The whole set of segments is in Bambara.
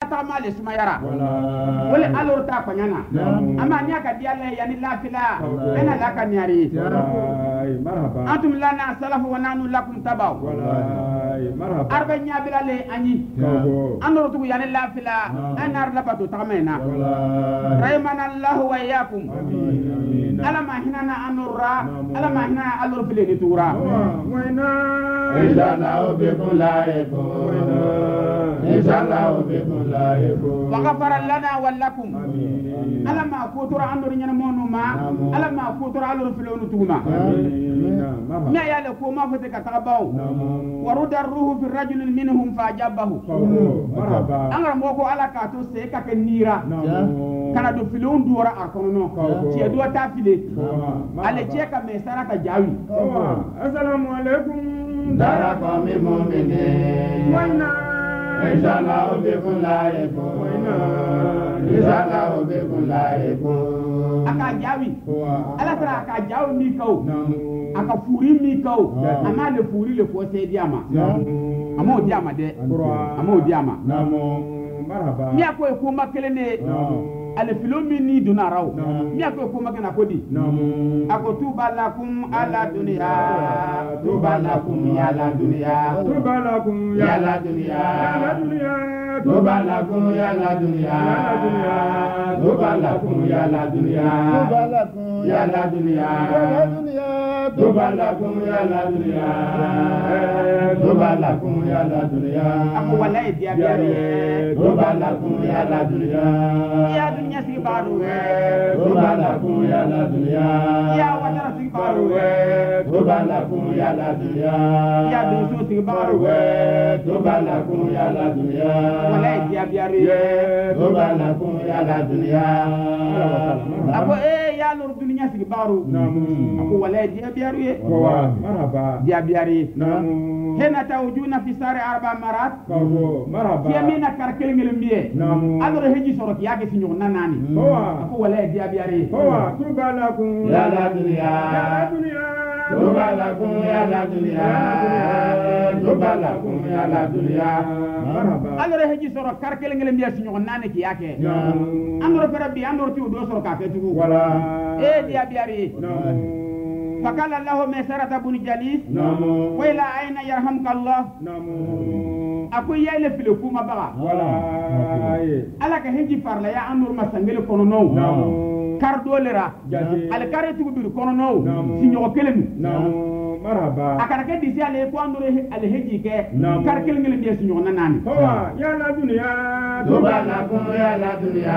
ta ma le suma yara wala alor ta ko nyana ama nya ka diale yani la fila ana la ka nyari marhaba antum lana salafu wa nanu lakum tabaw marhaba arba nya bilale anyi anor tu yani la fila anar la batu tamena raymana allah wa iyyakum ala ma hinana anurra ala ma hinana alor file ni tura inshallah bikum laikum inshallah bikum laikum wa ghafara lana wa lakum ala ma kutura anor nyana monu ma ala ma kutura alor file ni tuma ما يالك وما فتك تغباو ورد الروح في الرجل منهم فاجابه أنا موكو على كاتو سيكا كنيرا كان دو فيلون دورا أكونو تي دو تافيلي على تيكا مسارا كجاوي السلام عليكم داركم المؤمنين وينا إن شاء الله بكم لايكم وينا إن شاء الله بكم لايكم akajawi ala tara akajawi mi kaw aka furi mi kaw ama le furi le ko se diama amo diama de amo diama marhaba mi akoy ko makelene ale filomi ni dunaraw mi akoy ko magana ko di ako tuba lakum ala dunya tuba lakum ya la dunya tuba lakum ya la dunya tuba lakum ya la dunya tuba lakum ya la dunya tuba lakum ya la dunya tuba lakum ya la dunya tuba lakum ya la dunya ako wallahi dia dia tuba lakum ya la dunya ya dunya si baru tuba lakum ya la dunya ya wadara si baru tuba lakum ya la dunya ya dunya si baru tuba lakum ya la dunya wallahi dia dia tuba lakum ya la dunya ako ya lor dunya si baru ako wallahi dia dia marhaba dia biari namu hena tawjuna fi sari arba marat marhaba yamina karkel ngel miye adoro heji soro ki yake sinyo nanani ako wala dia biari tuba lakum ya la dunya tuba lakum ya la dunya tuba lakum ya la dunya marhaba adoro heji soro karkel ngel miye sinyo nanani ki yake andoro ferabi andoro ti do soro ka ke tugu wala dia biari فقال الله مسارة بن جليس وإلى أين يرحمك الله أكو يالي في الحكومة بقى ألا كهجي فارلا يا أمور ما سنجل كونو كاردو لرا على كاري تقول كونو سينيو كلم marhaba akara ke disi ale ko andore ale heji ke karkel ngel biya sinyo nanani ya la dunya tuba lakum ya la dunya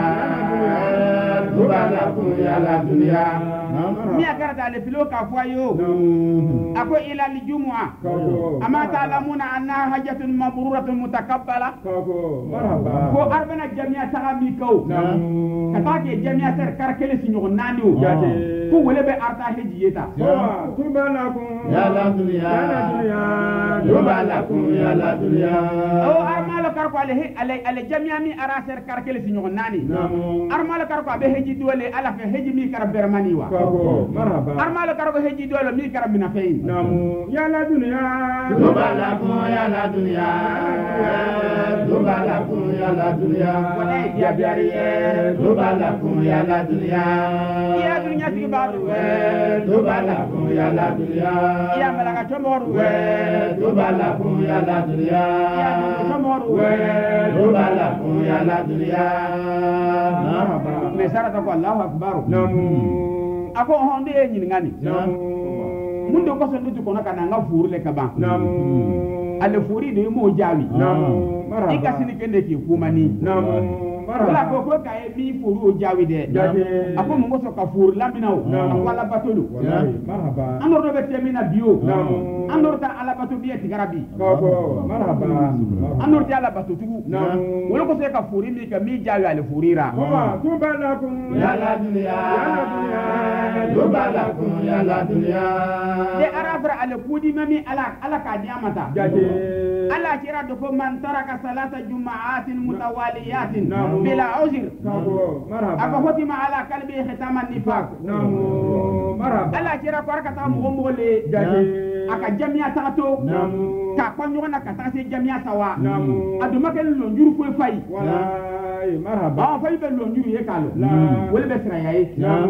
tuba lakum ya la dunya mi akara ale filo ka fwayo ako ila li jumua ama ta'lamuna anna hajatun mabruratun mutakabbala marhaba ko arbana jamia tagami kaw kata ke jamia ter karkel sinyo nani ko wole be arta heji yeta tuba lakum ya la dunya tuba lakum ya la dunya o armalo karko ale jamia mi araser karkel sinyo nani armalo karko be heji dole ala fe heji mi kar bermani wa marhaba armalo karko heji dole mi kar mina fein ya la dunya tuba lakum ya la dunya tuba lakum ya la dunya wala dia biari tuba lakum ya la dunya ya dunya ti baru tuba lakum ya la dunya ya malaka tomoru tuba lakum ya la dunya ya tomoru tuba lakum ya la dunya marhaba mesara to Allahu akbar ako honde nyin ngani mundo ko so ndu ko nakana nga furu le kaba ale furi de mo jawi marhaba ikasini kende ki kumani wala ko ko kay mi furu jawi de ako mo so ka furu laminaw wala batulu marhaba andor do be temina bio andor ta ala batu biye tigarabi marhaba andor ta ala batu tugu wala ko se ka furi mi ka mi jawi ale furira tuba lakum ya la dunya tuba lakum ya la dunya de arafra ale kudi mami ala ka diamata ala kira do ko man taraka salata jumaatin mutawaliyatin bila uzr aka hotima ala kalbi khitaman nifaq marhaba ala kira ko arkata mo le aka jamiya tagato Namu. ka kwa ɲɔgɔn na ka taga se jamiya sawa Namu. a dun ma kɛ lɔnjuru foyi fa ye Wallahi marhaba. fa i bɛ lɔnjuru ye k'a lɔ Naam. o de bɛ siranya ye Namu.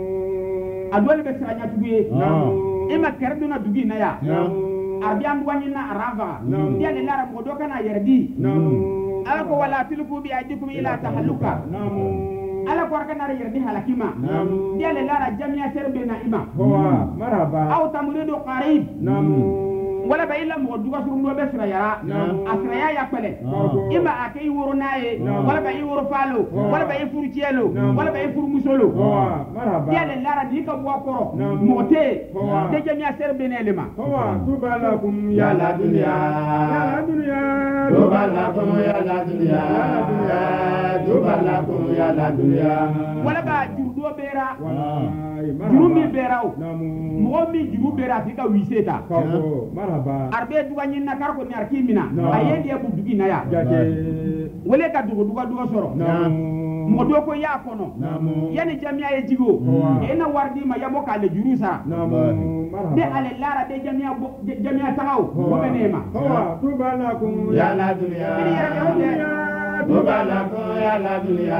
a dɔ de bɛ siranya tugu ye Namu. e ma kɛrɛ donna dugu in na yan Namu. arabiya mɔgɔ ɲini na a ran faga Naam. n'i y'ale lara mɔgɔ dɔ kana a yɛrɛ di Namu. ala ko wala tiliku bi aidikum ila tahalluka Namu. ala ko arka nara yɛrɛ di halaki ma Naam. n'i y'ale lara jamiya sɛri bɛ na i ma Hoa marhaba. aw tamuridu qarib Namu. wala ba ila mɔgɔ duga suru dɔ bɛ sirayara Naam. a siraya ya kpɛlɛ Naam. i ma a kɛ i woro n'a ye Naam. wala ba i woro faalo Naam. wala ba i furu cɛlo Naam. wala ba i furu musolo Hoa marhaba. n'i y'ale lara n'i ka bɔ a kɔrɔ Naam. mɔgɔ tɛ Naam. yen de jamiya sɛri bɛ ne le ma Hoa tubalakum ya la dunya. Ya la dunya. Tubalakum ya la dunya. Tubalakum ya la dunya. wala ba juru dɔ bɛra Wallahi juru min bɛra o Namu. mɔgɔ min juru bɛra a f'i ka wise ta Koko marhaba. arabe duga ɲini na kar ko ni arki mina Naam. a ye diya bu dugi na ya Jate. wale ka duga sɔrɔ Namu. mɔgɔ dɔ ko y'a kɔnɔ Namu. yani jamiya ye jigo Naam. e na wari di ma yabɔ k'ale juru sara Namu. Marhaba. de ale lara de jamiya tagaw o bɛ ne ma Hoa tubalakum ya la dunya. Ini yɛrɛ kɛ o tɛ. Tubalakum ya la dunya.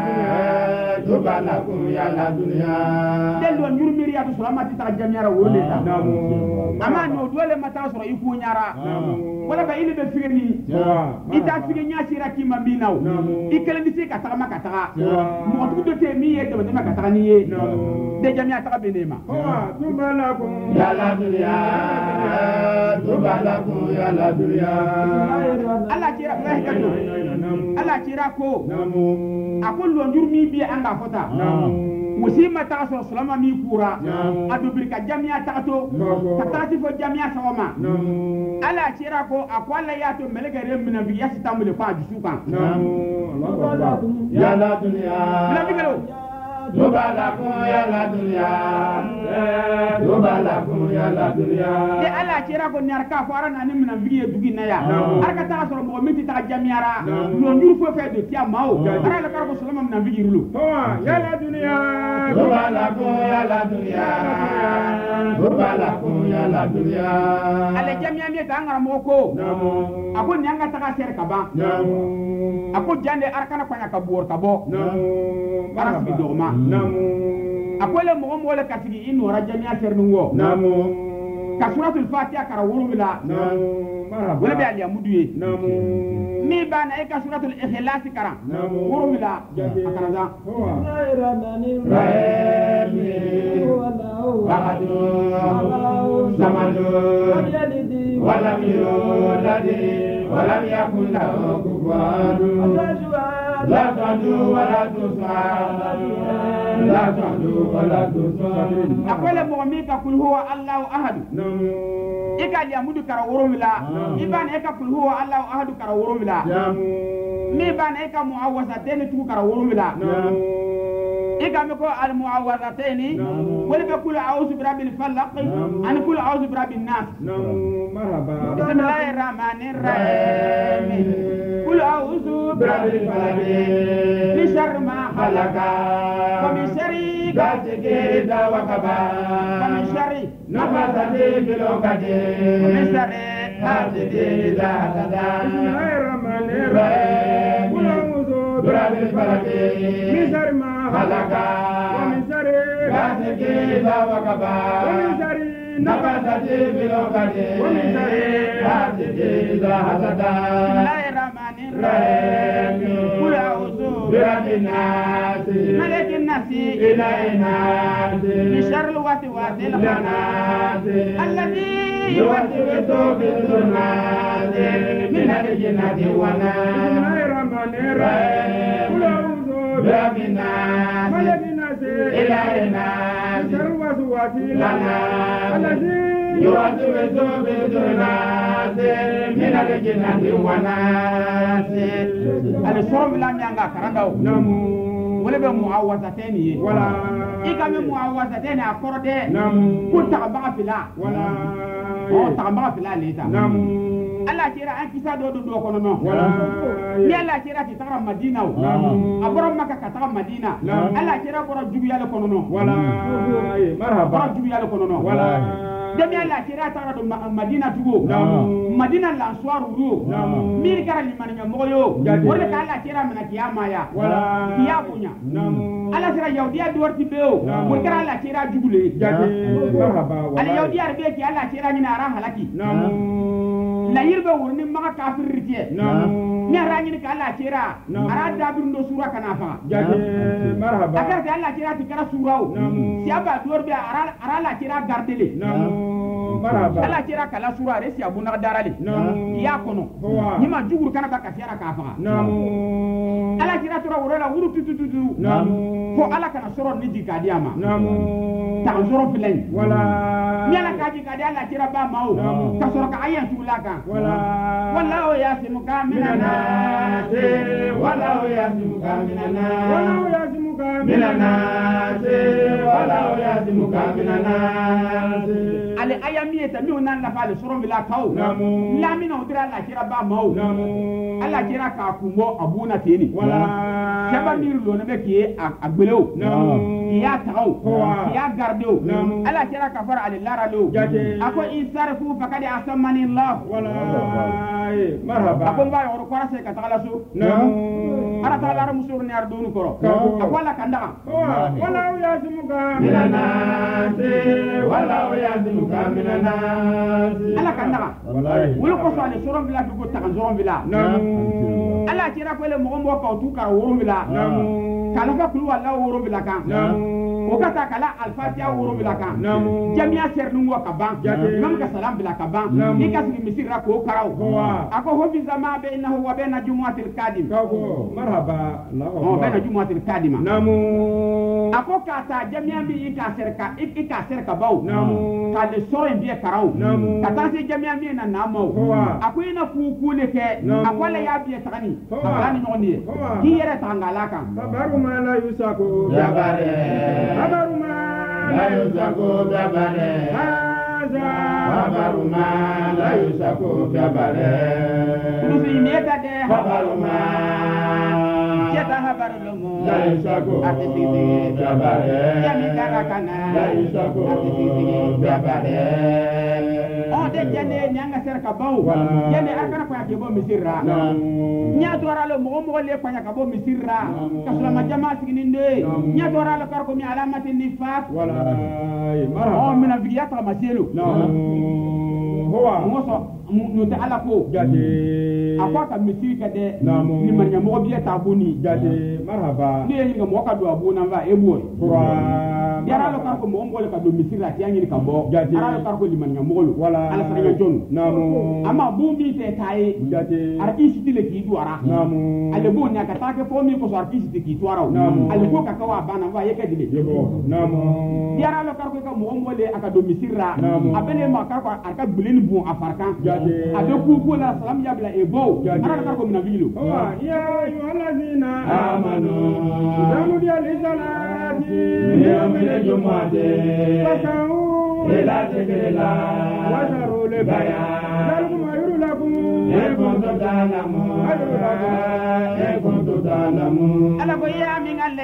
Tubalakum ya la dunya. de lɔn juru miiri ya to sɔrɔ a ma ti taga jamiya ra o le ta Namu. a ma n'o dole ma taa sɔrɔ i kun ɲara Namu. wala ba ili bɛ fige ni Hoa i t'a fige ɲa sera k'i ma min na o Namu. i kelen bɛ se ka tagama ka taga Naam. mɔgɔ tugu dɔ tɛ yen min ye dɛmɛ ka taga ni ye Namu. de jamiya taga bɛ ne ma Hoa tubalakum ya la dunya. Tubalakum ya la dunya. ala cira ala cira ko Namu. a ko lɔnjuru min bɛ an ka fɔta Namu. musi ma taga sɔrɔ sulama min kura Naam. a dubiri ka jamiya tagato Naam. ka taga si fɔ jamiya sago ma Namu. ala cira ko a ko ala y'a to mɛlɛkɛ minɛ bi yasi ta mule ko a dusu kan Namu. Allahu Akbar. Ya la dunya. bilatigɛlo Tubalakum ya la dunya. Tubalakum ya la dunya. de ala cira ko ni arka fɔ ara na ni minɛ bi ye dugi na ya Naam. ara ka taga sɔrɔ mɔgɔ min ti taga jamiya ra Naam. lɔnjuru foyi fɛ do tiya ma o Naam. ara la kara ko sulama minɛ bi yirulu Hoa ya la dunya. Tubalakum ya la dunya. Tubalakum ya la dunya. ale jamiya min ta an karamɔgɔ ko Namu. a ko ni an ka taga sɛri ka ban Namu. a ko jande arkana kwanya ka buwar ka bɔ Namu. Bara sigi dɔgɔma. Namu. a ko le mɔgɔ le ka sigi i nɔra jamiya sɛri ni wɔ Namu. ka suratul fatiha kara wolowula Namu. Marhaba. wole bɛ aliyamudu ye Namu. min b'a na e ka suratul ikhlasi kara Namu. wolowula Jate. a kara zan Hoa. Rahim. Rahimi. Ahadu. Samadu. Walam yulad. Walam yakun lahu kufuwan ahad. La tadu wa la tusad. La tadu wa la tusad. a ko le mɔgɔ min ka kul huwa allahu ahadu Namu. i ka aliyamudu kara wolowula Naam. i b'a na e ka kul huwa allahu ahadu kara wolowula Namu. min b'a na e ka muawwazatayni tugu kara wolowula Namu. i ka mɛn ko almuawwazatayni Naam. wole bɛ kul a'udhu birabbil falaq Naam. ani kul a'udhu birabbin nas Namu. Marhaba. bismillahir rahmanir rahim kul a'udhu Birabbil falaq. min sharri ma khalaq wa min sharri Gatike dawakaba. wa min sharri Nafasati fil uqadi. wa min sharri Hasidi idha hasada. Bismillahirrahmanirrahim. Rahim. Qul a'udhu Birabbil falaq. min sharri ma Khalaq. wa min sharri Gatike dawakaba. wa min sharri Nafasati fil uqadi. wa min sharri Hasidi idha hasada. bismillahir rahmanir Rahim. rahim kul a'udhu Birabbin nas. malikin nasi Ilahin nas. min sharri waswasil khannas alladhi يوسوس في الظلمات من الجنة والناس. Bismillahirrahmanirrahim. Qul a'udhu برب الناس. malikin nas إله الناس. min sharri waswasil الناس. alladhi يوسوس في الظلمات من الجنة والناس. ale sɔrɔ bila min an ka karanda o Namu. wole bɛ muawwazatayni ye Wala. i ka mɛn muawwazatayni a kɔrɔ dɛ Namu. ko tagabaga fila Wala. tagabaga fila ale ta Namu. ala kira an kisa dɔ don dɔ kɔnɔ nɔ Wala. ni ala kira ti taga madina o Namu. a bɔra maka ka taga madina Namu. ala kira bɔra juguyale kɔnɔ nɔ Wala. bɔra Marhaba. juguyale kɔnɔ nɔ Wala. de jamia la kira tara do madina tugo madina la soiru ro mir kara ni manya moyo wala ka la kira mana kiyama ya kiya kunya ala sira yaudiya dorti beo mo kara la kira jugule ala yaudiya be ki ala kira ni ara halaki la yirbe wurni ma kafir ritiye ni ara ni ka ala kira ara dabir ndo sura kana fa marhaba akar ala kira ti kara surao siaba dorbe ara la kira gardele marhaba ala kira kala sura re si abuna darale ya kono ni ma jugur kana ba kafira ka fa ala kira tora wurala wuru tututu fo ala kana soro ni jikadiama ta soro filen wala ni ala ka jikadiala kira ba mawo ka soro ka ayan tulaka wala o yasimuka minana wala o yasimuka minana wala o yasimuka minana wala o yasimuka minana ale ayami eta mi onan la fale soro bila kaw la mina odira la kira ba mawo ala kira ka kumbo abuna teni wala kaba mir lo ne be ki agbelew ya taw ya gardeo ala kira ka fara ale lara lo ako isarfu fakadi asamani allah wala marhaba ako ba yoro kwara se ka tagala so ara tagala ra musur ni ardunu koro ako la kanda wala yazimuka minana wala yazimuka minana ala kanda wallahi wala ko so ale soron bila ko takan soron bila ala kira ko le mo mo ka tu ka woro bila kala ka kulu wala woro bila kan o kata kala al-fatiha woro bila kan jamia sernu wa ka ban imam ka salam bila ka ban ni ka sigi misira ko karaw ako ho fi zama bainahu wa bain jumu'atil qadim marhaba Allah bain jumu'atil qadima ako kata jamia bi ka serka baw ka le soro bi karaw kata se jamia mi na namo ako ina ku kule ke ako la ya bi tagani abani ngoni ki yere tangala kan babaru ma la yusaku jabare babaru ma la yusaku jabare haza babaru ma la yusaku jabare musi neta de babaru ma jeta habaru lomo la yusaku atisi jabare yami karakana la yusaku atisi jabare on de jene nyanga serka baw jene akana ko yake bo misirra nya dora lo mo le ko yaka bo misirra kasulama jama sigininde nya dora lo kar ko mi alamati nifaq wala mara on mina vigiyata maselo huwa ngoso no te ala ko jade akwa ka misirka de ni manya mo biya tabuni jade marhaba ni yin ga mo ka do abuna va ebo yara lo kar ko mo ngol ka do misirra ti yangi ka bo ara lo kar ko liman nga mo wala ala fanya jon namu ama bu mi te tay jade arki sitile ki duara namu ale bo nya ka ta ke fo mi ko so arki sitile ki duara ale ko ka wa bana va yeke dile yebo namu yara lo kar ko ka mo ngol aka do misirra abele ma ka ko aka bulin bu afarkan jade abe ku ko la salam ya bla ebo ara lo kar ko mina vilo ya ayyuhallazina amanu damu dia lisalati yawmil jumu'ati fasau ila dhikrila wa zarul bayan zalikum ayyuru lakum kuntum ta'lamun ala ko ya min alle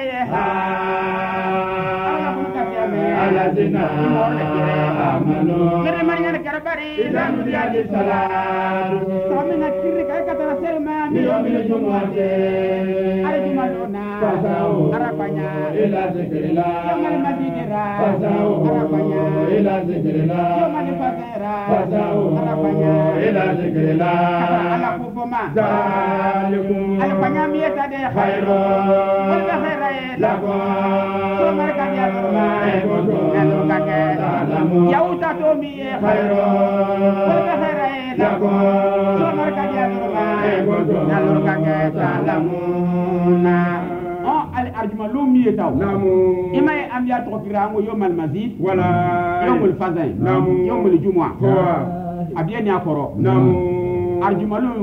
alladhina amanu kare mariya karbari idan dia di salat samina kiri kay kata selma mi yawmil jumu'ati ari jumadona fasau arapanya ila dhikrila yamal madinira fasau arapanya ila dhikrila yamal fatira fasau arapanya ila dhikrila ala kufuma zalikum alapanya mi tade khairu wal khaira lakum mereka dia turma elu kake ya uta to mi khairu wal khaira lakum mereka dia turma elu kake salamuna الأرجمالوم يتاو إما أميات غفران يوم المزيد ولا يوم الفزع يوم الجمعة أبيني أكرو أرجمالوم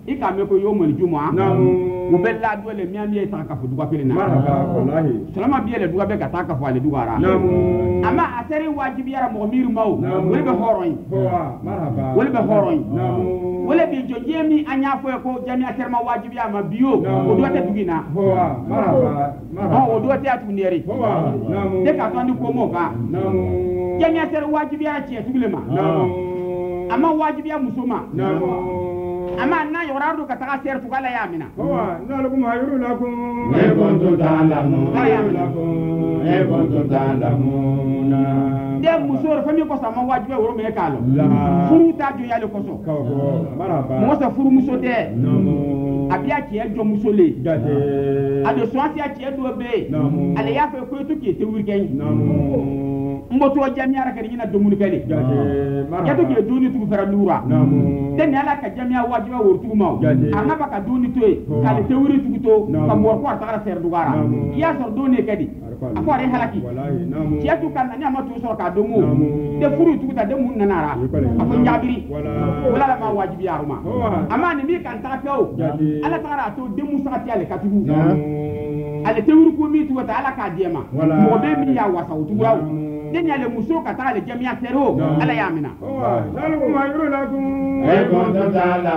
ika me ko yomul jumu'a namu mu bella dole mi am ye ta ka fu duga pelina marhaba wallahi salama biye le duga be ka ta ka fu ale dugara namu amma asari wajibi yara mo mir maw namu wala be horoy marhaba wala be horoy namu wala be jojemi anya fo ko jami aterma wajibi ya ma biyo o do ta dugina marhaba o do ta tuneri namu de ka tandi ko mo ka namu jami ater wajibi ya ci tugulema amma wajibi ya musoma amma na yorardo ka taga ser fugala ya mina nalakum hayru lakum kuntum ta'lamun kuntum ta'lamun de musor fami ko sama wajibi woro me kalo furu ta jo yale ko so marhaba mo sa furu muso de abia ki e jo muso le jate ade so asia ki e do be ale ya fe ko to ki te wurgen mboto jamiara ka dina domuni kale ya to ke doni tu fara lura den ala ka jamia wajiba wortu ma amma baka doni to kale te wuri tu to ka mor ko ta ser dugara ya sor doni kadi ako re halaki ya tu kan na ma tu sor ka domo de furu tu ta de mun nanara ako jabiri wala la ma wajibi yaruma amma ni mi kan ta kaw ala tara to de musa ti ale katubu ale te wuri ko mi tu ta ala ka diema mo be mi ya wasa tu wa denya le muso ka ta le jamia tero ala yamina nalakum hayru lakum kuntum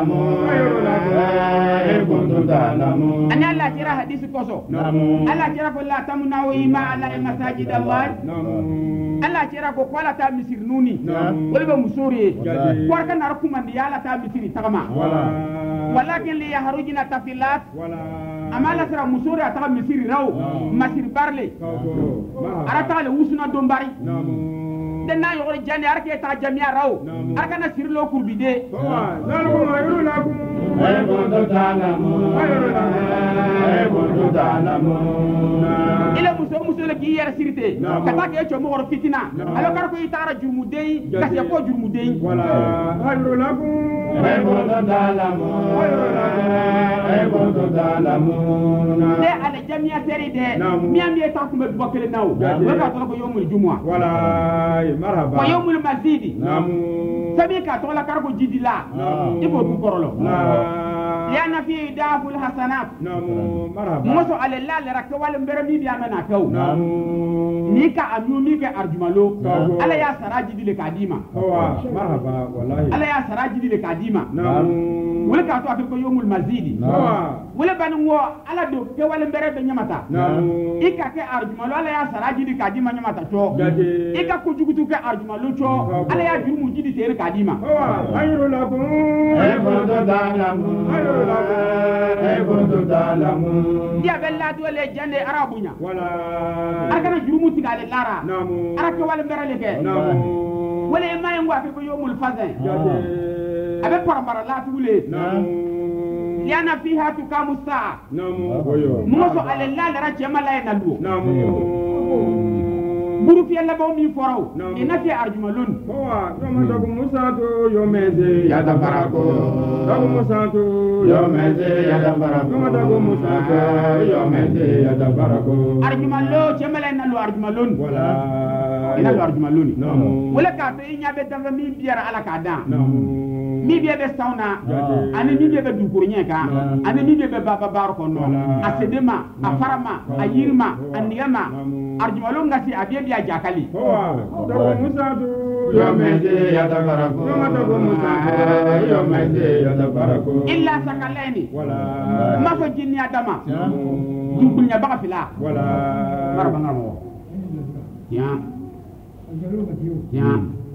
ta'lamun ani alla tira hadisi koso alla tira ko la tamna wa ima ala masajid allah alla tira ko kwala ta misir nuni wala be musori ko kan na kuma ndi ala ta misiri tagama walakin li yahrujna tafilat amala tira musori ta misiri raw masir barle arata le usuna dombari den na yoro jani arke ta jamia raw arka na sirlo kurbide nalakum hayru lakum kuntum ta'lamun ile muso le ki yara sirte kata ke cho mo wor fitina alo kar ko itara jurmu dey kasi ko jurmu dey wala hayru lakum kuntum ta'lamun de ala jamia seri de mi am ye ta ko be bokele naw wala ka ko yomul jumwa wala marhaba ko yomul masjidi namu sabi ka to la kar ko jidila ibo du korolo liana fi daful hasanat namu marhaba moso ale la le rakka wal mbere mi bi amana kaw namu ni ka anu ni ka arjumalo ala ya saraji dile kadima marhaba wallahi ala ya saraji dile kadima namu wala ka to akil ko yomul masjidi wala ban wo ala do ke wal mbere be nyamata namu ika ke arjumalo ala ya saraji dile kadima nyamata to ika ko jugutu ke arjumalo to ala ya jurumu jidi tere kadima hayru lakum kuntum ta'lamun dia bella do le jande arabunya wala akana jurumu tigale lara namu arake wal mbere le ke namu wala e may ngwa ko yomul fazin abe parambara la tule liana fiha tukamu saa namu boyo muso ale la lara chema la na luo namu buru fi yalla baw mi foraw ina fi arjumalun yoma dogu musatu yomeze yada barako dogu musatu yomeze yada barako yoma dogu musatu yomeze yada barako arjumalo chema la na luo arjumalun wala ina luo arjumalun namu wala ka to inya be dafa mi biara ala ka dan namu mi be sauna ani mi be du kurnya ka ani mi be baba bar ko no asedema afarama ayirma aniyama arjumalo ngasi abie jakali dogu musatu yomeze yada barako yoma dogu musatu yomeze yada barako illa sakaleni wala ma fa jinni adama dunya baka fila wala maraba ngamo ya ya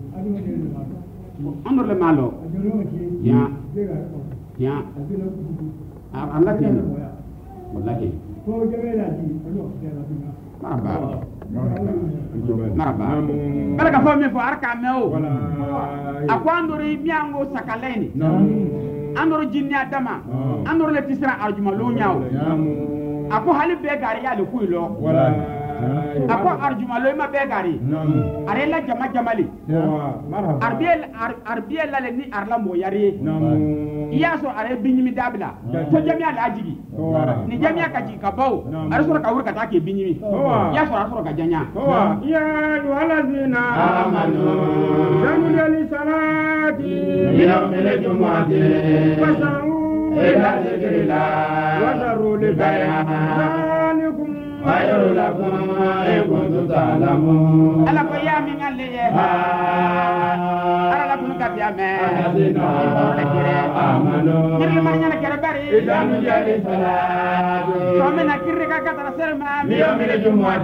andor le malo ya ya Allah ken wallahi maraba kala ka fami fo arka meo akwandori miango sakaleni andoro jinni adama andoro le tisra arjuma lo nyaaw ako hali be gari ya le kuilo ako arjuma lo ma be gari are la jama jamali arbiel la le ni arla mo yari iya so are binyimi dabla to jamia la ajigi ni jamia ka ji ka baw are so ka wurka take binyimi ya so ka janya ya walazina amanu jamu li salati yawmil jumu'ati fasau إلى ذكر الله وذروا البيع ذلكم خير لكم إن كنتم تعلمون ala ko ya min alle ye ara la kun ka biya me الذين آمنوا ni ma nyana kere bari إذا نودي للصلاة so mena kirre ka ka tara ser ma من يوم الجمعة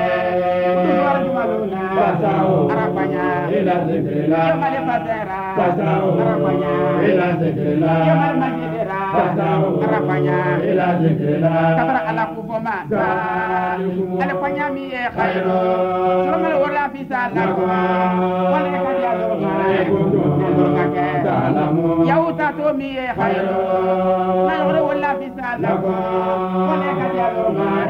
فاسعوا arabanya إلى ذكر الله yamale fatera فاسعوا arabanya إلى ذكر الله yamale majidera فاسعوا arabanya إلى ذكر الله kabara ala ku foma ala panya mi ye خير so mele wala fi sala wala ka dia do تعلمون yauta to mi ye خير na wala wala fi sala wala ka dia do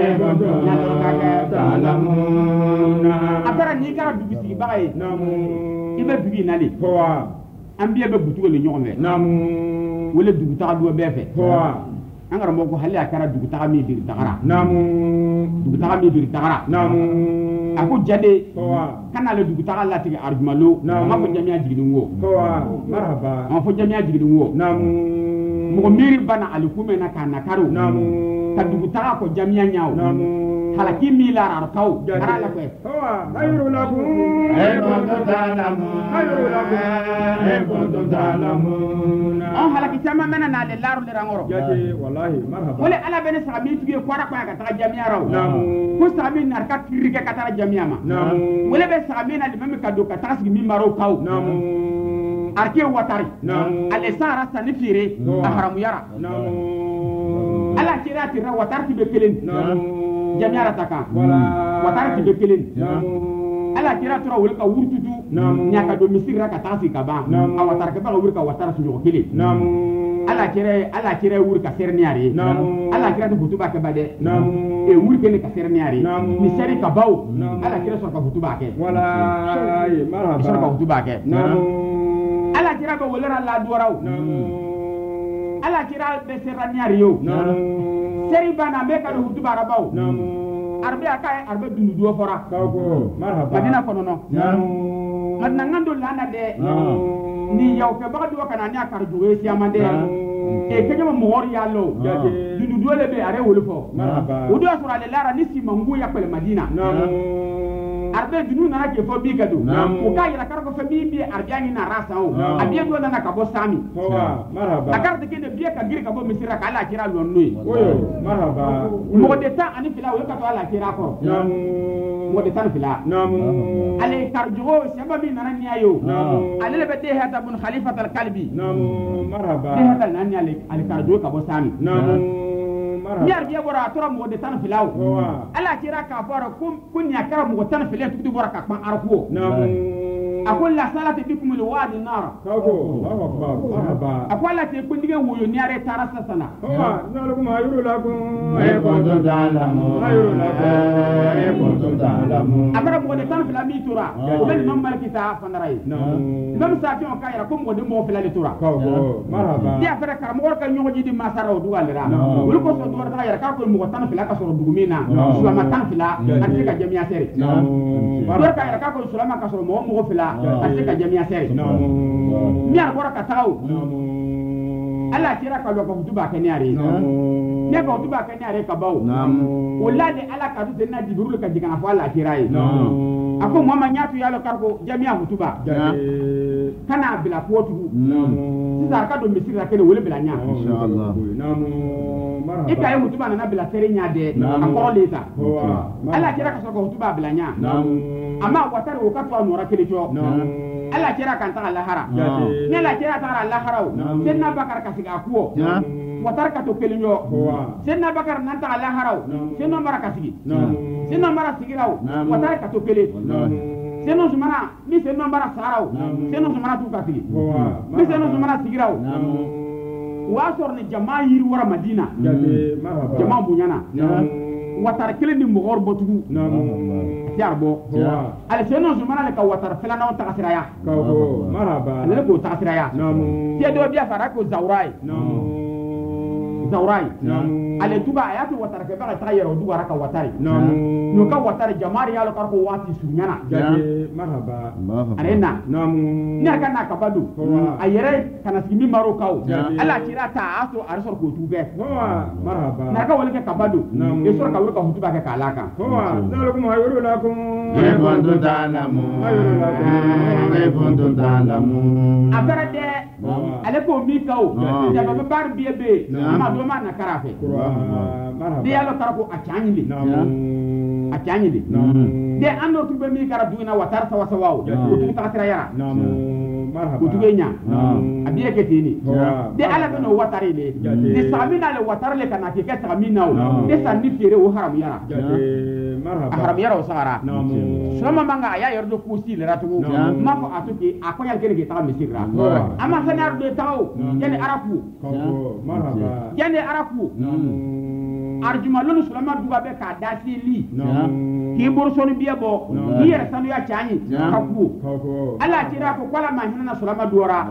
تعلمون apara ni kara dugu sigi bagai namu ibe dugu nali hoa an biya be butugo le nyɔgɔn fɛ namu wala dugu taga duwa bɛɛ fɛ hoa an karamɔgɔ ko hali a kɛra dugu taga min biri tagara namu dugu taga min biri tagara namu a ko jade hoa kana le dugu taga latigɛ arjumalo Naamu. ma fɔ jamiya jiginin wo hoa marhaba ma fɔ jamiya jiginin wo namu mɔgɔ miiri bana ali kumɛ na k'a nakaru namu ka dugu taga kɔ jamiya ɲaw namu halaki mi lara kaw Jadi. ara la koy hoa khairu lakum إن كنتم تعلمون إن كنتم تعلمون on halaki caman mena na le laru le rangoro jadi wallahi marhaba wala ala bene saga mi tuge kwara kwa ka taga jamiya raw Naamu. ko saga mi nar ka kirike ka taga jamiya ma namu wala be saga mi na le meme ka do ka taga sigi mi maro kaw namu arke watari namu ale sara sani fire Oh. a haramu yara namu ala kira tira watarti be kelen namu jamiya rata kan wala watarti be kelen namu ala kira tura wuli ka wurtutu Naamu. nyaka do misira ka taga sigi ka ban Naamu. a watar ka ba wuri ka watar su jogo kelen namu ala kira wuri ka serniare Naamu. ala kira to hutuba ke bade namu e wuri ke ne ka serniare Naamu. ni seri ka baw Naamu. ala kira so ka hutuba ke wallahi so ka marhaba hutuba ke namu ala kira be wolera la duwaraw namu ala kira be serniare yo namu seri bana me ka do hutuba rabaw namu arbe aka arbe dundu duwo fora kauko marhaba madina kono no namu madina ngando lana de namu ni yaw ke baga duwa kana ni akar juwe siamande Naamu. e kenya mo mor yallo Jadi. dundu duwo le be are wolu fo marhaba o do sura le lara ni si mangu ya pele madina namu arbe dunu nana ke fo bi gado Naamu. o ka yira kar ko fe bi bi arbiani na rasa o Naamu. abiye do nana ka bo sami hoa marhaba akar de kene biye ka giri ka bo misira ka ala kira lonnoy oyo marhaba mo de ta ani fila o ka to ala kira ko namu mo de tan fila namu ale karjogo samba mi nana ni ayo Naamu. ale le be de hata bun khalifat al kalbi namu marhaba de hata nani ale karjogo ka bo sami namu marhaba nyar biye bora tora mo de tan filaw hoa ala kira ka fara kun ya kara mo tan filaw tudu bora ka pan arko namu akol la salati bikum al wadi nar kauko Allahu akbar marhaba akol la te kun dige woyo ni are tara sasana hoa nalakum khairu lakum إن كنتم تعلمون إن كنتم تعلمون amara mo de tan filaw mi tora o be non mal kita fanarai namu même sa fi on kayra ko mo de mo filaw tora kauko marhaba dia fere kar mo ka nyongo jidi masara o dugalira Naamu. wul ko so duwar ta yara ka ko mo tan filaw ka so dugumina Naamu. sulama tan filaw Jadi. an ka jami'a sere namu duwar ka yara ka ko sulama ka so mo filaw an ka jami'a sere namu mi ar bora ka taw namu ala kira ka lo ka hutuba ke ne are namu ne ka hutuba ke ne are ka baw نعم wala de ala ka du na jibril ka jigana fa ala kira yi namu ako mama nyatu yalo karko jami'a hutuba jadi kana bila potu namu sisa ka do misira kele wole bila nya Inshallah. namu marhaba ika yi hutuba na bila sere nya de Naamu. akoro leta hoa ala kira ka so ka hutuba bila nya namu ama watare o ka to anora kele cho namu ala kira kan ta lahara jadi ne la kira ta lahara o Naamu. senna bakar ka siga kuo Ya. watar ka to kele nyo hoa senna bakar nan ta lahara o Naamu. senno mara ka sigi namu senno mara sigiraw Naamu. watar ka to kele namu senno sumana ni senno mara saraw Naamu. senno sumana tu ka sigi hoa ni senno sumana sigiraw namu wa sor ni jama yiri wara madina jadi marhaba jama bunyana namu watar kele ni mogor botugu namu jarbo hoa ale senno sumana le ka watar filana on ta siraya kauko marhaba ale ko ta siraya namu tie do bia fara ko zawrai namu zawrai Naam. ale duga ayatu watara ke ba ta yero duga raka watari Naam. no ka watari jamari yalo karko wati sunyana Jadi marhaba. arena Naam. ni aka na kabadu Wa. ayere kana simi maro kaw Jadi. ala tira ta aso arsor ko tube Wa marhaba. na ka wala ke kabadu Naam. e sor ka wala ka hutuba ke kalaka Wa zalakum hayru lakum. kuntum ta'lamun kuntum ta'lamun afara de ale ko mi kaw ya ba bar biebe Naam. ma do ma na karafe Marhaba. de yalo karko a chanyili Naam. a chanyili Naam. de ando tube mi kara duina watar sawa sawa ko tu ta tira yara Naam. Marhaba. ko tuge nya Naam. abiye ke tini Wa. de ala be no watari le Jadi. de samina le watari le kana ke ke samina o Naam. de sanni fere o haram yara Jadi marhaba. haram yara o sara Naam. soma manga aya yordo kusi le ratu Naam. ma ko atuki akoyal kene ke ta misira Wa. ama sanar de taw yani arafu Kau marhaba. yani arafu Naam. arjuma lolu sulama duga be ka dasi li Naam. ki borsoni biye bo Naam. ni yere sanu ya chani ka ku Kau. ala tira ko kwala ma hinana sulama duora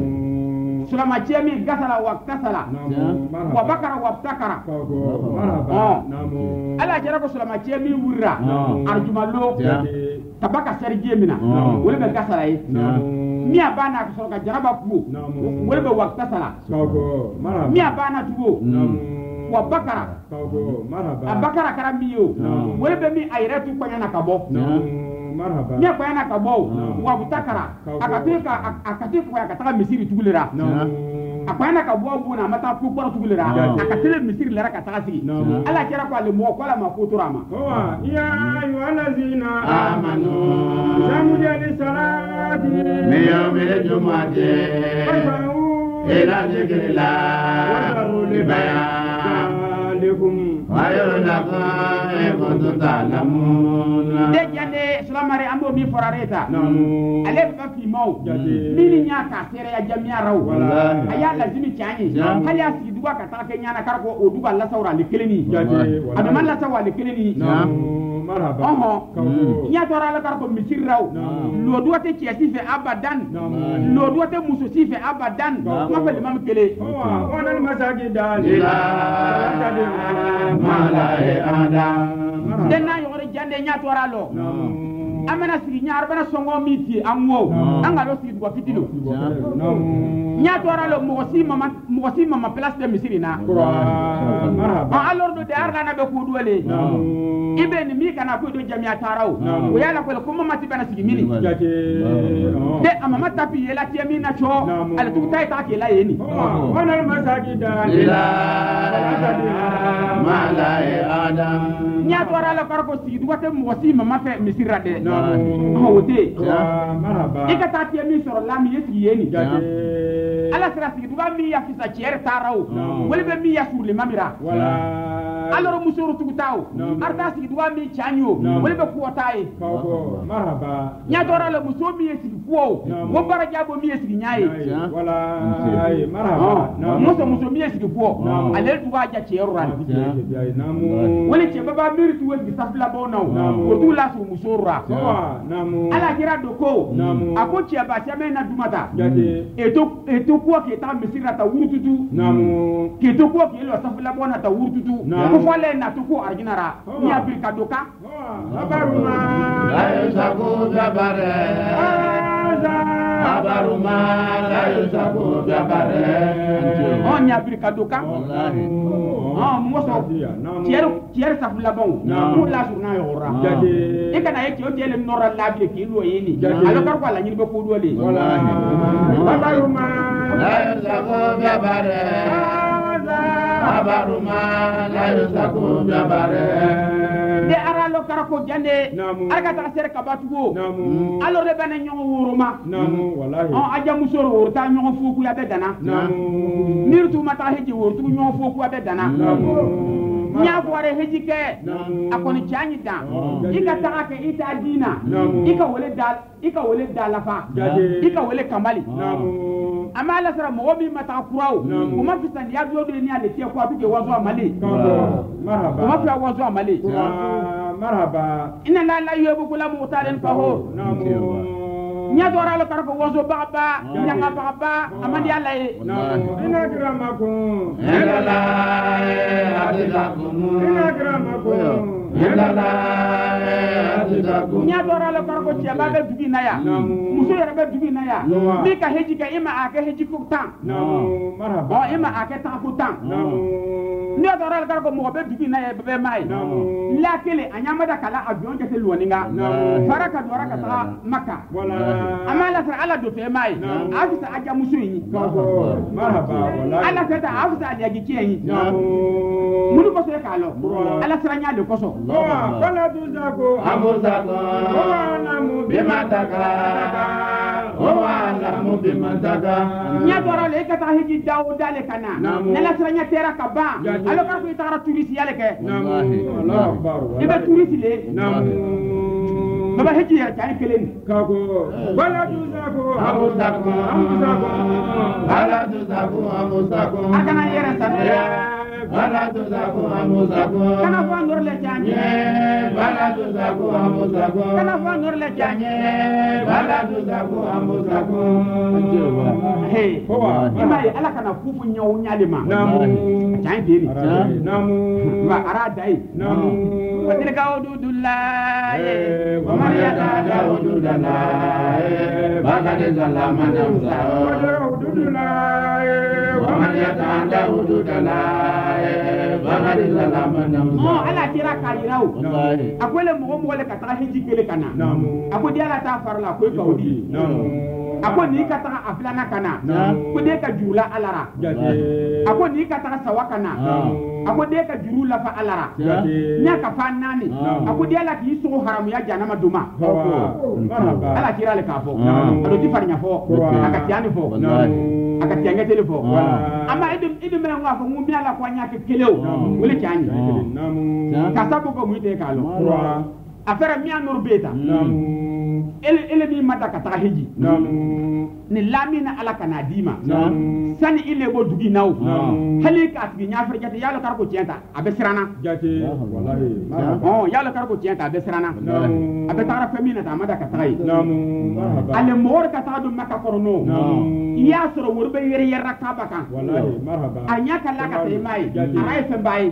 Naam. sulama chemi gasala wa kasala Naam. Marhaba. wa bakara wa takara Kau marhaba. Oh. Naam. ala tira ko sulama chemi wurra Naam. arjuma lo Jadi. tabaka sari jemina Naam. wala be gasala yi Naam. miya bana ko ka jaraba ku Naam. wala be wa kasala Kau marhaba. miya bana tugo Naam. wa bakara Kau marhaba. abakara kara miyo Naam. wala be mi ayre tu kwanya na kabo Naam. Marhaba. miya kwanya na kabo Naam. wa butakara Kabo. akatika kwa akataka misiri tugulira Naam. akwanya ka bo buna mata ku kwa tugulira Naam. akatele misiri lera kataka si Naam. ala kira kwa le mo kwa la makuturama Wa ya ayyuhallazina amanu Zamu jadi salati. min yawmil jumu'ati Farfa'u ila dhikrillah wasaru li bayan bayanikum. khayrun lakum kuntum ta'lamun de jande islamare ambo mi forareta Naam. ale ba fi mau Jadi. mini nya ka sere ya jamia raw Wallahi. aya lazimi chani Naam. hali asi duga ka ta ke nyana karko o duga la sawra le keleni Jadi. adama la sawra le keleni Naam. Marhaba. oho Kau. nya tora la karko misir raw Naam. lo duwa te kiasi fe abadan Naam. lo duwa te muso si fe abadan Naam. ma fa limam kele Wa wanal masajida ila malai adam den na yore jande nya tora lo Naam. amana sigi nya arbana songo miti amwo Naam. anga lo sigi duwa fitilo Naam. nya tora lo mogosi mama place de misiri na Qur'an. Marhaba. alors do de arga na be ko duwele Naam. ibe ni mi kana ko do jamia tarau Naam. o yala ko ko mama tibana sigi mini Jadi. de amama tapi yela tiemi na cho Naam. ala tu tay ta ke la yeni Wa wanal masajida ila malai adam nya tora lo kar ko sigi duwate mogosi mama fe misira de Naam. ho wote Wa marhaba. ikata tiemi soro lami yesi yeni Jadi. ala sira sigi duwa mi ya fisa cher tarau Naam. wala be mi ya surle mamira Wala. alors musoro tugutaw Naam. arta sigi duwa mi chanyo Naam. wala be kuotaye Kau. Marhaba. nya dora la muso mi yesi kuo Naam. wo bara jabo mi yesi nyaaye Wala. Marhaba. muso mi yesi kuo Naam. ale duwa ja chero ran Namu. wala che baba miritu we bisafla bonaw Naam. ko tu la su muso ra Wa namu. ala kira doko Naam. ako che ba che me na dumata Jadi. eto kuo ke ta misira ta wurututu Namu. ke to kuo ke lo safla bona ta wurututu Naam. ko fale na to ko arginara Oh. ni afrika doka Habaruma. la yusaku jabare abaruma la yusaku jabare on ni afrika doka wallahi muso tiyer safla bon Naam. pour la journée yora Jadi. e kana e ti o tele nora labi ki lo yini Jadi. alo kar ko la nyini be ko dole Wala. Habaruma. la yusaku jabare abaruma la yusaku jabare de ara lo kar ko jande Naam. ara ka ta sere kabatugo Namu. alo re bana nyongo woroma Namu. Wallahi. on aja musoro worta nyongo foku ya be dana Namu. nirtu mata heji wortu nyongo foku ya be dana Namu. nya kware heji ke Naam. akoni chanyi da Oh. ika ta ke ita dina Naam. ika wole dalafa Jadi. ika wole kamali Namu. ama ala sara mɔgɔ min ma taa kuraw Naam. o ma fisa ni ya dɔ de ni ale tiɲɛ ko a bɛ kɛ waso amale Kau. Marhaba. o ma fisa waso amale Wa marhaba. ina la la yobu kula mu talen fa ho Namu. nya dora lo karako wozo baba nyanga baba amandi alla e ina akramakum Yalla atidakum. ina akramakum Yalla atidakum. nya dora lo karako tia ba be dugi na ya muso yɛrɛ bɛ dugi na ya mi ka heji kɛ ima a kɛ heji ko 10 marhaba ima a kɛ 10 ko 10 ne dora lo karako mɔgɔ bɛ dugi na ya bɛ mai la kele a nya mada kala avion kɛ luwaninga fara ka dora ka taga makka wala ama la sara ala do fe mai afisa aja muso yi marhaba wala ala feta afisa aja gici yi munu ko se kalo ala sara nya le koso wala tuzaku Amuzakum. namu Bimataka. Alamu bimataka. nya dora le ka ta hiji dawo dale kana ne la sara nya tera ka ba alo ka ko itara turisi yale ke namu Allahu akbar ibe turisi le namu baba hiji ya tan kelen kako wala tuzaku Amuzakum. Ala tuzakum. Amuzakum. akana yere san Ala tuzakum. Amuzakum. kana fa nor le janye Ala tuzakum. Amuzakum. kana fa nor le janye Ala tuzakum. Amuzakum. hey Hoa. imai ala kana fufu nyawo nyale ma namu tan deri namu ma ara dai namu وتلك حدود الله ومن يتعدى حدود الله فقد ظلم نفسه ومن يتعدى حدود الله فقد ظلم نفسه ala kira ka yirawo akwai le mogo mogo le ka taga hiji kele kana akwai dia la ta farla akwai kaudi akwai ni ka taga aflana kana akwai de ka jurula alara akwai ni ka taga sawa kana akwai de ka jurula fa alara nya ka fa nani akwai dia la ki so haramu ya janama duma ala kira le ka fo ado ti farnya fo aka tiani fo aka tianga tele fo ama idim me ngwa fo ngumbi ala kwa nya ke keleo wele chani kasabu ko muite kalo affaire mi anor beta ele mi mata ka taga hiji ni lamina ala kana dima sani ile bo dugi naw hali ka tigi nya farja ta yalo kar ko tienta abe sirana jate wallahi oh yalo kar ko tienta abe sirana abe tara femina ta mada ka tagai ale mor ka ta dum maka korno ya soro worbe yere yera ka baka wallahi marhaba anya kala ka tay mai aray fe bay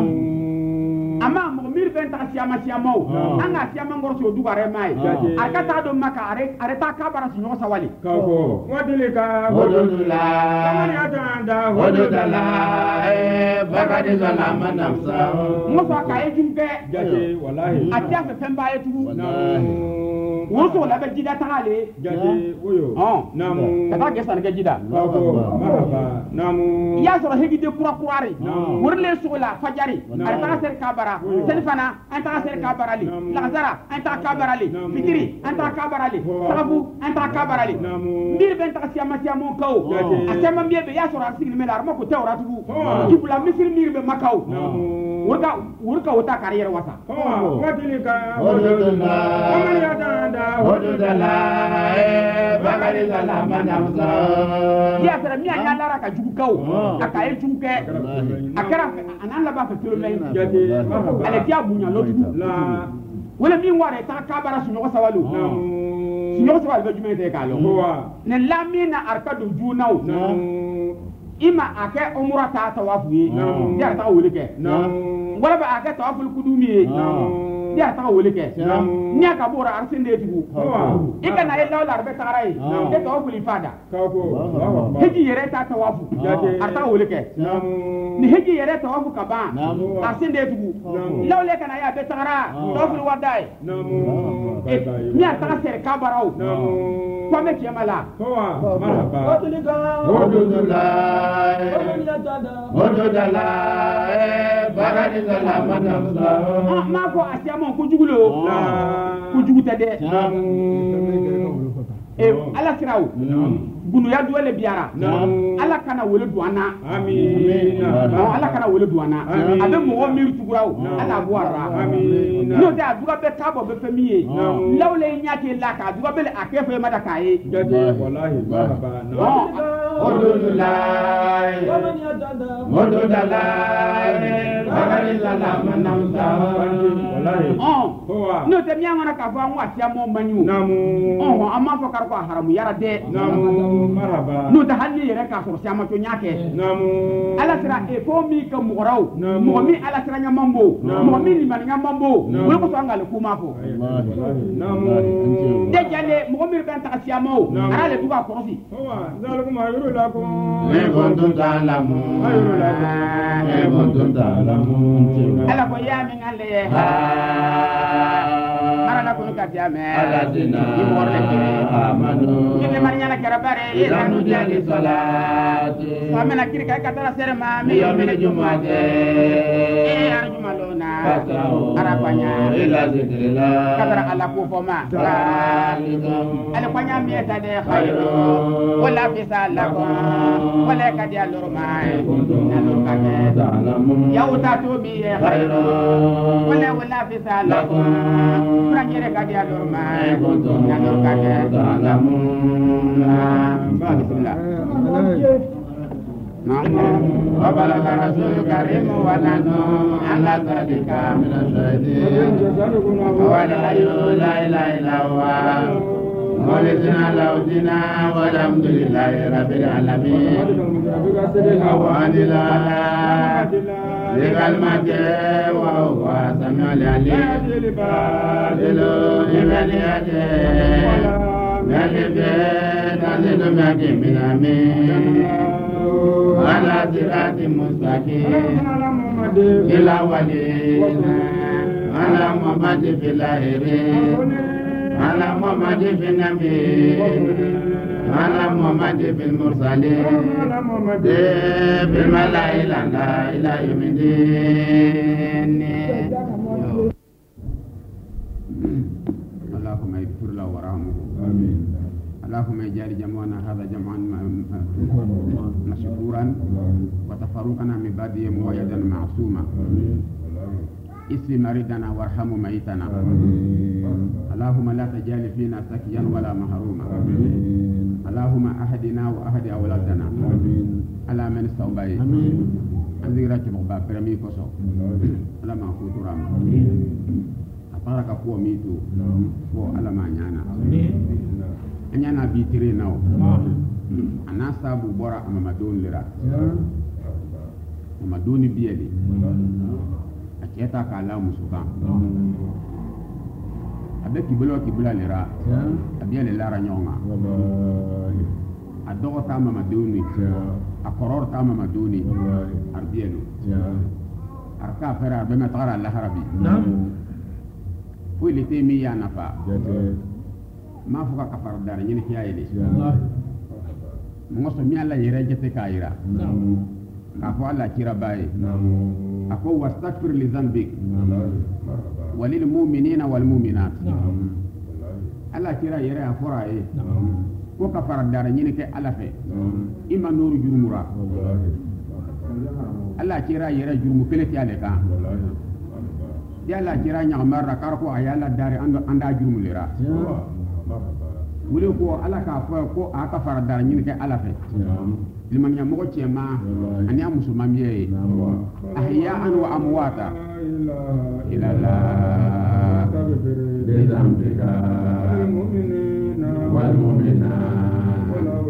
ama mo mir ben ta siama siamo anga siama ngor so dugare mai aka ta do maka are ta ka bara sinyo sawali kako wadilika hududullah man yata'adda hududallah faqad zalama nafsahu mo so ka e jumbe jate wallahi atia fe femba e tugu namu woso la be jida tale jate oyo namu ka ta gesan ga jida kako marhaba namu ya so hegi de kura kurari wurle so la fajari are ta ser ka bara selfana anta ser ka barali lazara anta ka barali fitiri anta ka barali sabu anta ka barali mir ben ta siama siamo kaw asema mbiebe ya so ra signi melar mako tawra tugu kibula misir mir be makaw wurka wata kariyar wata wadilika hududullah man yata'adda hududallah faqad zalama nafsahu ya sara mi anya lara ka jugu kaw aka e jugu ke akara anan la ba fa kilo lay jate marhaba ale dia bunya lotugu la wala mi ware ta ka bara sunyo sawalu sunyo sawalu be jume te kalo huwa ne lamina arkadu junaw namu ima ake umra ta tawafu ye ya ta wole ke wala ba ake tawaful kudumi ye ya ta wole ke nya ka bora arsinde tugu ika na illa wala be tarai de tawaful ifada kako heji yere ta tawafu arta wole ke ni heji yere tawafu ka ba arsinde tugu lawle kana ya be tara tawaful wadai namu nya ta ser ka barau kwa me kemala huwa marhaba hududullah hududallah faqad zalama nafsahu ma ko asiamo ko jugulo ko juguta de ala siraw bunu ya duwele biara ala kana wole duana amin ala kana wole duana abe mo mir tuguraw ala buara amin no da duga be kabo be famiye lawle nyake la ka duga be akefe mada kaye jate wallahi marhaba hududullah hududallah faqad zalama nafsahu wallahi huwa Hawa. No te miya ngana ka fa ngwa tia mo manyu. Namu. Oh amma fo kar ko haramu yara de. Namu. Marhaba. No ta hanni yere ka so siama to nyake. Namu. Ala sira e fo mi ka mugraw. Namu. Mo mi ala sira nya mambo. Namu. Mo mi ni man nya mambo. Namu. Wo ko so angale kuma fo. Namu. De jale mo mi ben ta siamo. Namu. Ara le duka korosi. Hawa. Zalikum ayuru lakum. kuntum ta'lamun Ayuru lakum. kuntum ta'lamun Ala ko ya min alle. Ara la ko ka tiame. alladhina Imorle kire. amanu Ni man nya na karabare. idanu jali salati Amena kiri ka tara sere ma mi yawmil jumu'ati arjumalona. fasau Ara panya. ila zikrillah Kadara ala ko fo ma. zalikum Ale panya mi ta de khairu. khairun Wala fi salakum. Wala ka dia lurma. kuntum Nalur ka ke. ta'lamun Ya uta to mi khairu. khairun Wala fi salakum. Prangere ka dia lurma. kuntum Nalur ka ke. ta'lamun Bismillah. وبلغ رسول الكريم ونحن على ذلك من الشهيدين ولا لا اله الا هو مولدنا لودنا والحمد لله رب العالمين وعن لا لكلمة وهو سميع العليم دلو إبلياته ملك تزيد مكي من أمين على صراط مستقيم إلى ولينا على محمد في الآخرين على محمد في النبي على محمد في المرسلين في الملائكة لا إلى يوم الدين اللهم اغفر له وارحمه آمين. اللهم اجعل جمعنا هذا جمعا مشكورا وتفرقنا من بعده مؤيدا معصوما اسم مريدنا وارحم ميتنا اللهم لا تجعل فينا سكيا ولا محروما اللهم اهدنا واهد اولادنا على من استوباي انذرك بابا برمي كوسو اللهم فوتورام aparaka kuwa mitu ko alama nyana anyana bitire nao anasa bu bora amamadon lira amadoni bieli aketa kala musuka abe kibula lira abiele lara nyonga adogo ta mamadoni akoror ta mamadoni arbielo arka fera be matara la harabi Fui lite mi ya nafa ma fuka kafar dar nyini kiyayele ngoso mi alla yere jete kayira ka fo alla kira baye ako wastaghfir li dhanbik walil mu'minina wal mu'minat alla kira yere afora e ko kafar dar nyini ke ala fe ima noru jurumura alla kira yere jurumu kele tiyale ka yalla kira nyamara karko ayala dari anda jurumulira wuri ko ala ka fa ko aka fara dar nyini ke ala fe liman ya mo chema ani amusuma miye ahya'an wa amwata ila la بذنبك والمؤمنات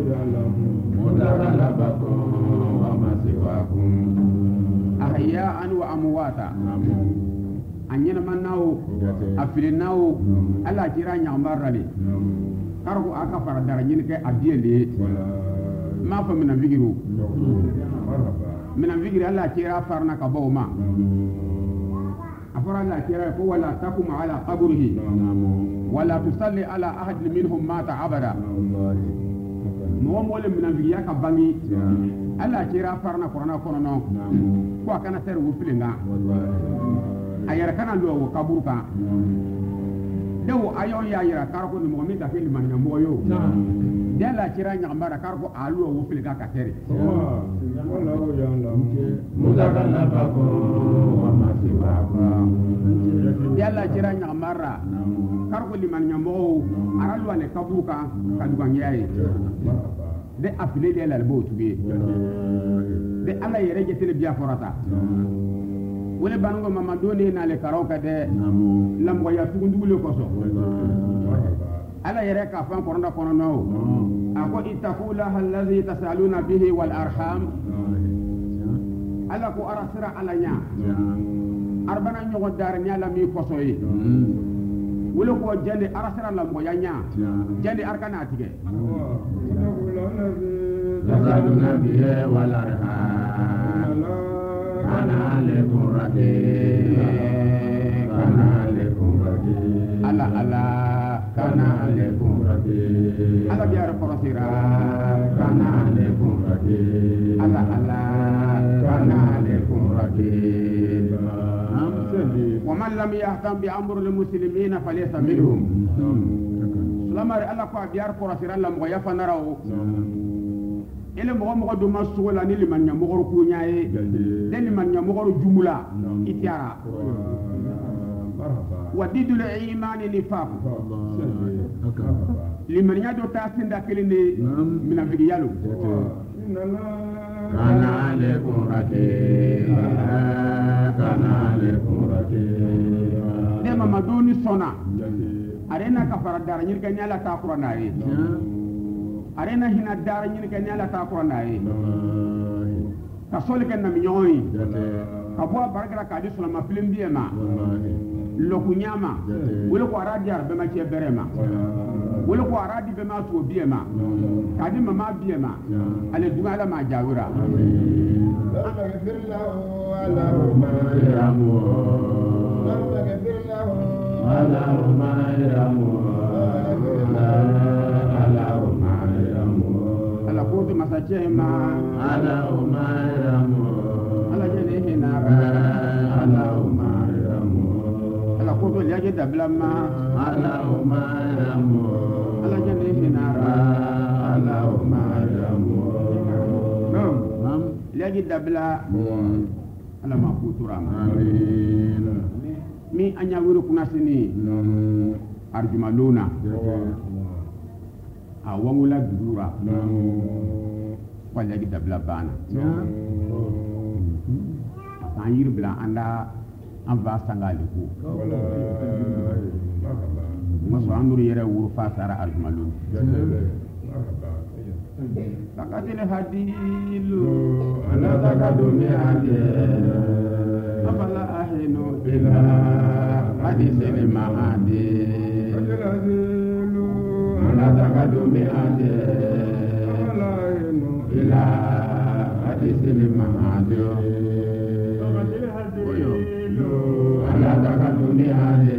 متقلبكم ومثواكم ahya'an wa amwata anyana manao afilinao ala kira nyamara le karko aka fara dar nyini ke adiele ma fa mina vigiru mina vigiri ala kira farna ka bawma afara ala kira ko wala takum ala qabrihi wala tusalli ala ahad minhum mata abada mo mole mina vigiri ka bangi ala kira farna korona kono ko kana ter wo filinga ayara kana lo wo kaburuka dewo ayon ya yira karko ni mo mi ta fili man mo yo dela kira nyambara karko alu wo filinga ka tere متقلبكم ومثواكم dela kira nyambara karko liman nyambo aralu ale kaburuka kaduga nyaye de afile de la bo tuge de ala yere je tele biya forata wole bango mama doni na le karoka de lambo ya tugundugule koso ala yere ka fan koronda kono ako ittaqula alladhi tasaluna bihi wal arham ala ko arasira ala nya arbana nyogo dar nya la mi koso yi wole ko jende arasira lambo ya nya jende arkana tige tasaluna bihi wal arham kana lekum raqib kana lekum raqib ala kana lekum raqib ala biar korosira kana lekum raqib ala kana lekum raqib wa man lam yahtam bi amri al muslimina falaysa minhum lamar ala ko biar korosira lam go yafanaraw ele mo do masugola ni liman nya mo ko nyaaye den liman nya mo jumula itiara wadidul iman nifaq liman nya do tasinda kelinde mina bigi yalo kana alaykum raqib kana alaykum raqib de mama doni sona arena kafara dar nyirga nyala ta qur'ana yi arena hina dara nyini ke nyala ta qur'ana yi ka soli ken nam nyoyi ka bo baragara ka di sulama film biema lo kunyama wala ko aradiar be ma ke berema wala ko aradi be ma to biema ka di mama biema ale duma ala ma jawira aghfir lahu wala ramu aghfir lahu wala ramu ala ko to masachema ala umaramu ala jene hinara ala umaramu ala ko to liaje dablama ala umaramu ala jene hinara ala umaramu nam liaje dabla ala ma futurama amin mi anya wuro kunasini arjuma luna a wangula dudura wala gida bla bana an yir bla anda an va sangali ko maso andur yere wuru fasara arjumalun takatil hadilu ana takadu mi ade afala ahinu ila hadithil maadi la takadu mi ade ila hadithil maadi la takadu mi ade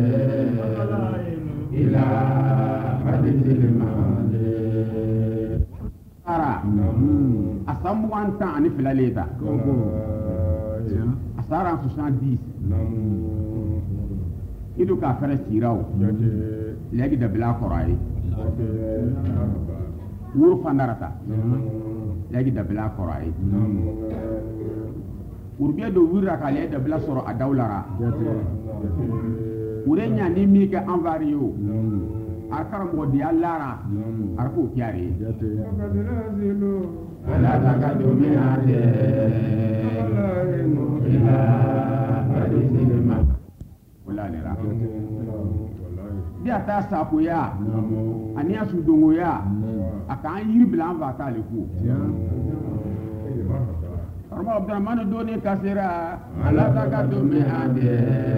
ila hadithil maadi ara asamu anta ani filaleta asara 70 idu ka fere sirao legi da bila korai wuru fandarata legi da bila korai urbiya do wura ka le da bila soro adawlara urenya ni mi ka anvario akara mo di allara arko kiare ala takadu mi ade ila hadithil ma wala lera dia ta sapo ya ania su dongo ya aka an yiri bilan va ta le ku arma abdurrahman doni kasira ala takadu mi ade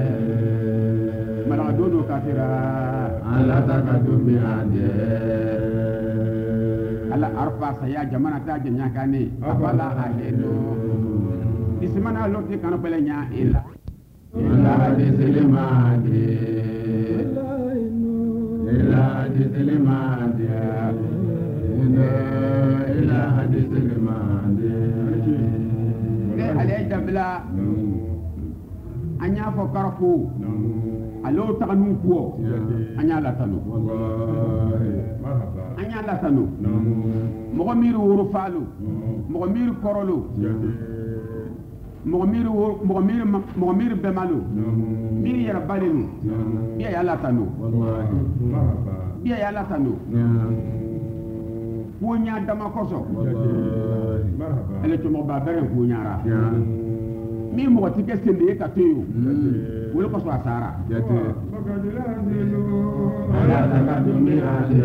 mala dono kasira ala takadu mi ade ala arfa saya jamana ta jenya kane abala aleno ismana lotti kan pelenya ila ila hadithil maadi ila hadithil maadi ila hadithil maadi ale dabla anya fo karako alo takanu ko anya la tanu anya la tanu mo miru wuru falu mo miru korolo mo miru bemalu miri yara balenu biya ya la tanu biya ya la tanu kunya dama koso ele to mo ba bere kunya ra min mɔgɔ ti kɛ sende ka to yen o le kɔsɔn a sara ala takadumiyale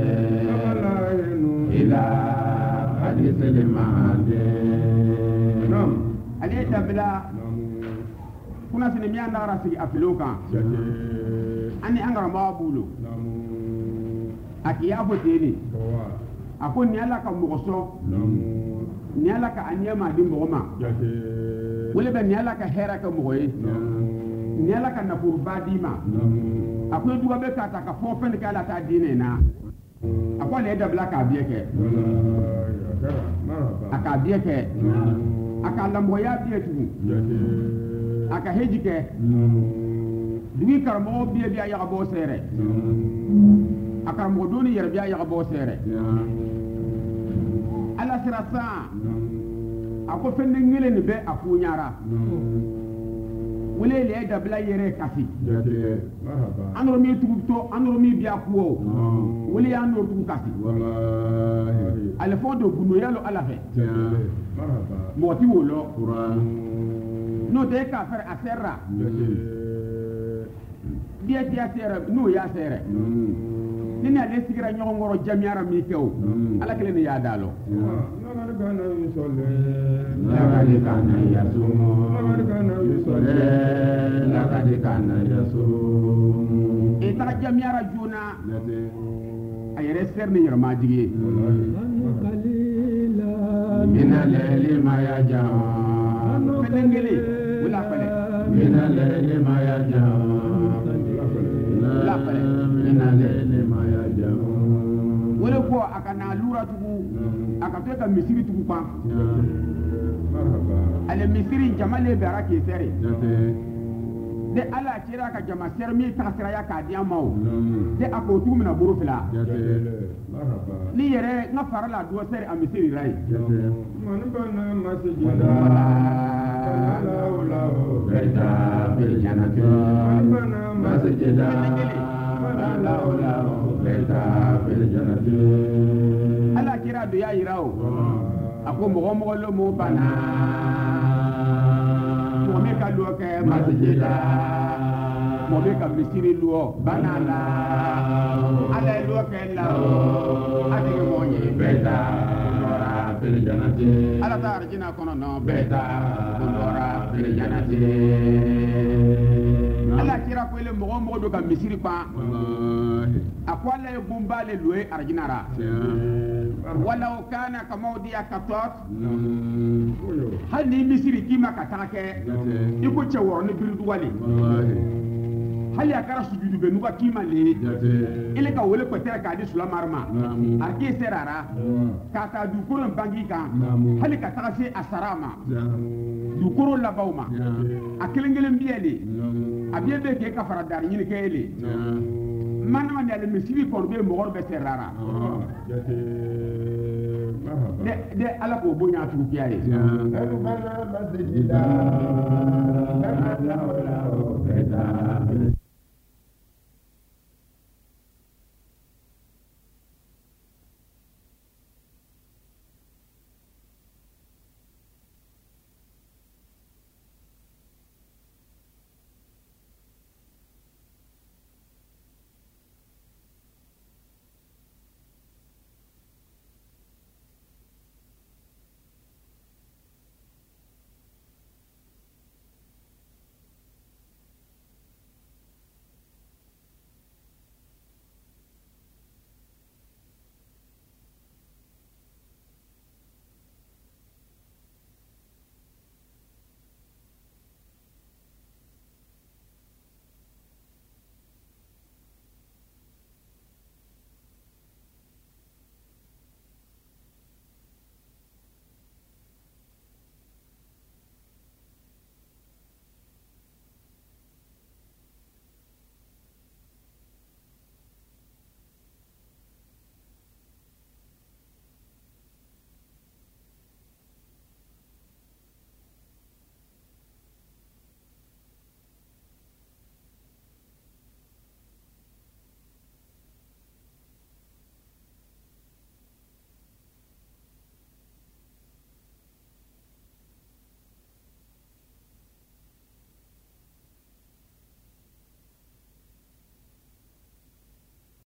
ila hadisele mahande ale dabila kuna sini mi an dagara sigi a filo kan ani an karamɔgɔ b'ulo a k'i y'a fɔ ten de a ko ni ala ka mɔgɔ sɔn ni ala ka a ɲɛma di mɔgɔ ma wele bɛ ni ala ka hɛrɛ kɛ mɔgɔ ye ni ala ka nafoloba d'i ma a ko duga bɛ k'a ta ka fɔ fɛn kɛ ala t'a diinɛ na a ko ale dabila k'a biyɛ kɛ a k'a biyɛ kɛ a ka lamɔgɔya biyɛ tugun a ka heji kɛ dugi karamɔgɔ biyɛ bi a yagabɔ sɛrɛ a karamɔgɔ doni yɛrɛ bi a yagabɔ sɛrɛ ala sira san a ko fɛn den kelen nin bɛ a kuɲara wele le dabila yɛrɛ kasi an dɔrɔn min tugu to an dɔrɔn min bi a kuwo wele y'an dɔrɔn tugu kasi ale fɔ do gundo yalo ala fɛ mɔgɔ ti wolo n'o tɛ k'a fɛ a sɛrira diɲɛ ti a sɛrɛ n'o y'a sɛrɛ ni ne ale sigira ɲɔgɔn kɔrɔ jamiyara min kɛ o ala kelen de y'a da lɔ lakadi kana yasumu lakadi kana yasumu e taga jamiyara joona a yɛrɛ sɛri ni yɛrɛma jigi ye mina lɛli maya jan fɛn kelen wula fɛlɛ mina lɛli maya jan wula fɛlɛ mina lɛli maya jan wele ko a ka na lura tugu a ka to ka misiri tugu pan ale misiri jama le bɛra k'i sɛri de ala cira ka jama sɛri min taga siraya k'a di an ma o de a k'o tugu mina buru fila ni yɛrɛ n ka fara la dɔ sɛri a misiri ra ye ala kira do y'a yira o a ko mɔgɔ mɔgɔ lomo bana mɔgɔ min ka lɔ kɛ masjid la mɔgɔ min ka misiri lɔ bana la ala ye lɔ kɛ la o a tigi mɔgɔ ye bɛɛ ta ala ta arijina kɔnɔ nɔ bɛɛ ta ala kira ko ele mɔgɔ mɔgɔ do ka misiri pan a ko ala ye bonbale lo ye arijina ra walaw kana kamawdiya katot hali ni misiri k'i ma ka taga kɛ i ko cɛ wɔrɔ ni biriduwale hali a kɛra sujudu bɛ nuga k'i ma le ile ka wele pɛtɛrɛ k'a di sulamari ma a k'i serara k'a ta dugukolo in bangi kan hali ka taga se a sara ma dugukolo labaw ma a kelen kelen biyɛ le a biyɛ bɛ k'e ka fara dari ɲini kɛ le manama ni ale misiri kɔni bɛ mɔgɔ bɛ serara de ala k'o bonya tugu kiya ye